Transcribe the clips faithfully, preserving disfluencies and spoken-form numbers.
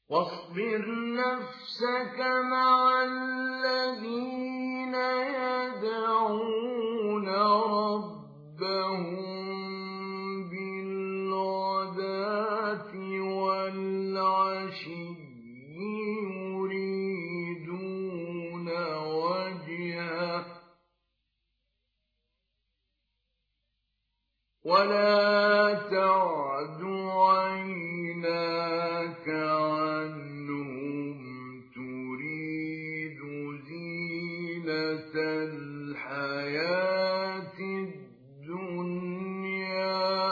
واصبر نفسك مع الذين يدعون ربهم بالغداة والعشي يريدون وجهه ولا تعد عيناك عنهم تريد زينة الحياة الدنيا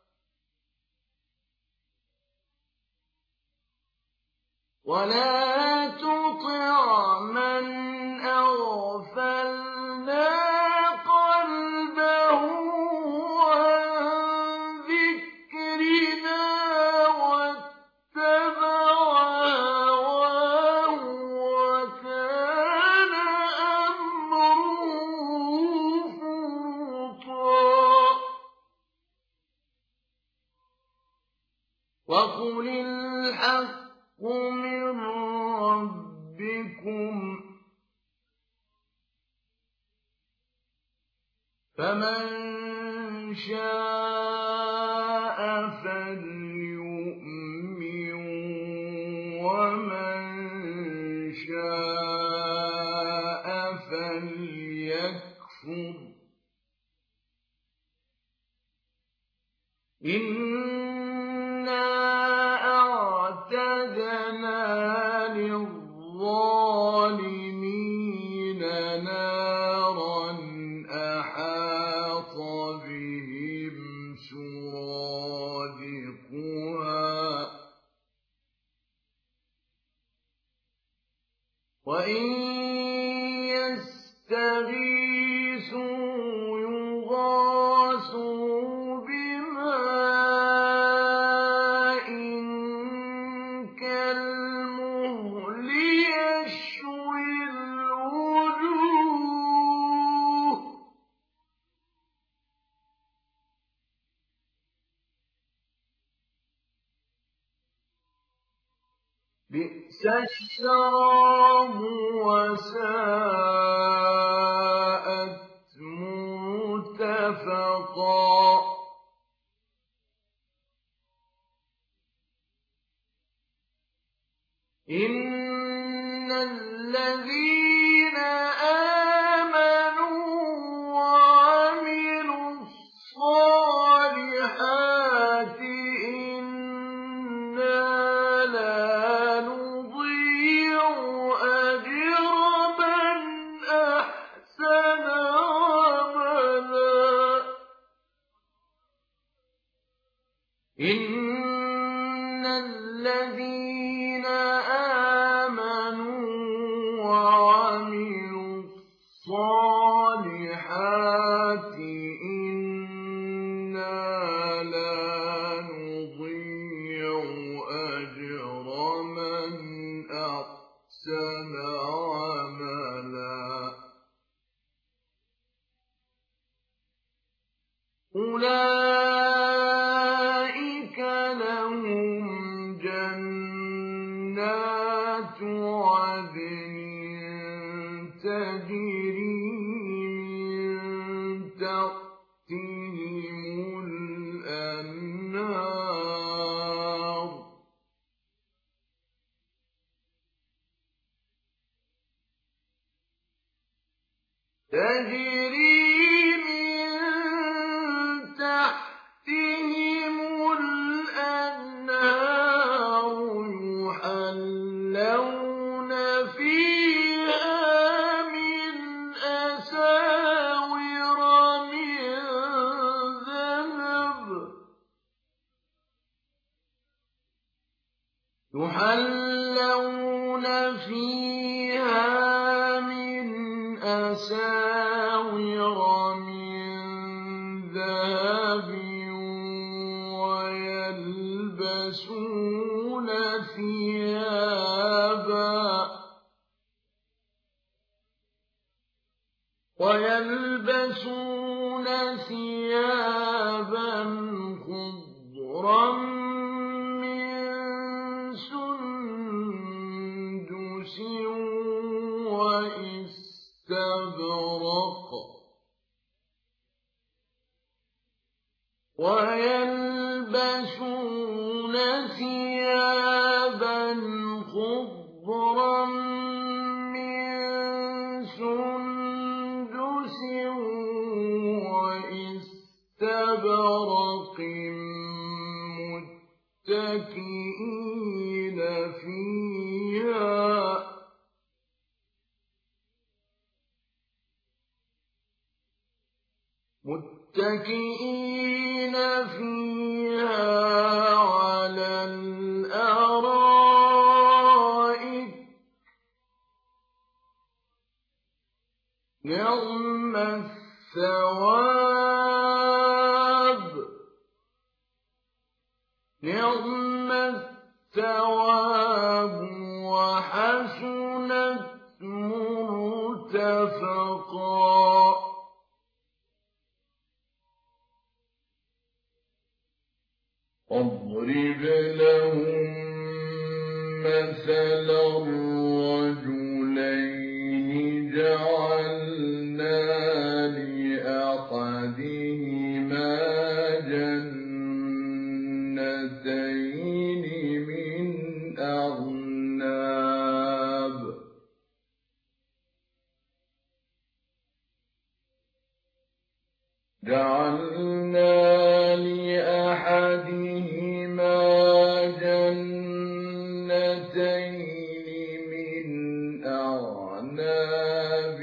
ولا تطع من أغفلنا قلبه عن ذكرنا واتبع هواه وكان أمره فرطا وقل الحق من ربكم فمن شاء فليؤمن ومن شاء فليكفر إنا أعتدنا للظالمين نارا أحاط بهم سرادقها وإن يستغيثوا يغاثوا بماء كالمهل يشوي الوجوه بئس الشراب وساءت مرتفقا إن الذين آمنوا وعملوا الصالحات إنا لا نضيع أجر من أحسن عملا إن الذين آمنوا وعملوا الصالحات إنا لا نضيع أجر من أحسن عملا أولئك لهم جنات عدن تجري من تحتهم الأنهار تجري من تحتهم الأنهار يحلون فيها من أساور من ذهب يحلون فيها من أساور من ذهب ويلبسون ثيابا ويلبسون ثيابا خضرا من سندس يلبسون ثيابا خضرا من سندس وإستبرق متكئين فيها متكئين فيها على الأرائك نعم الثواب نعم الثواب وحسنت مرتفقا واضرب لهم مثلا الرجلين جعلنا لأحدهما جنتين من أعناب جعلنا لأحدهما جنتين من أعناب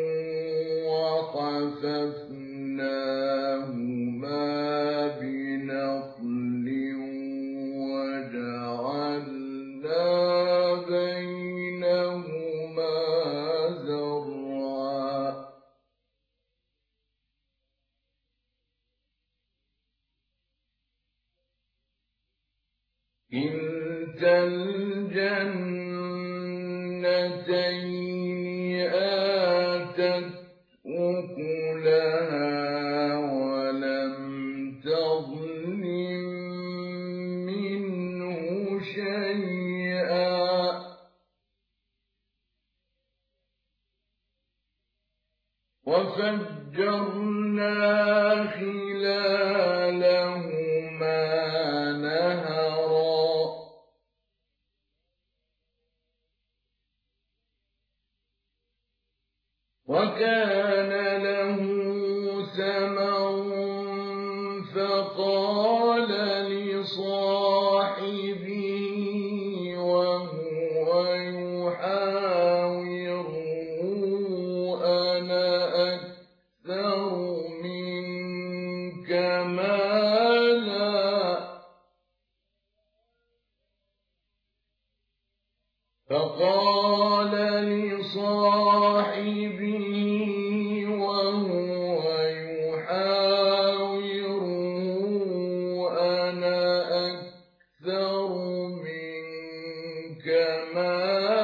وحففناهما بنخل وجعلنا بينهما زرعا كلتا الجنتين آتت أكلها ولم تظلم منه شيئا وفجرنا خلالهما نهرا وكان له ثمر فقال لصاحبه وهو يحاوره أنا أكثر منك مالا فقال لصاحبه وهو يحاوره أنا أكثر منك مالا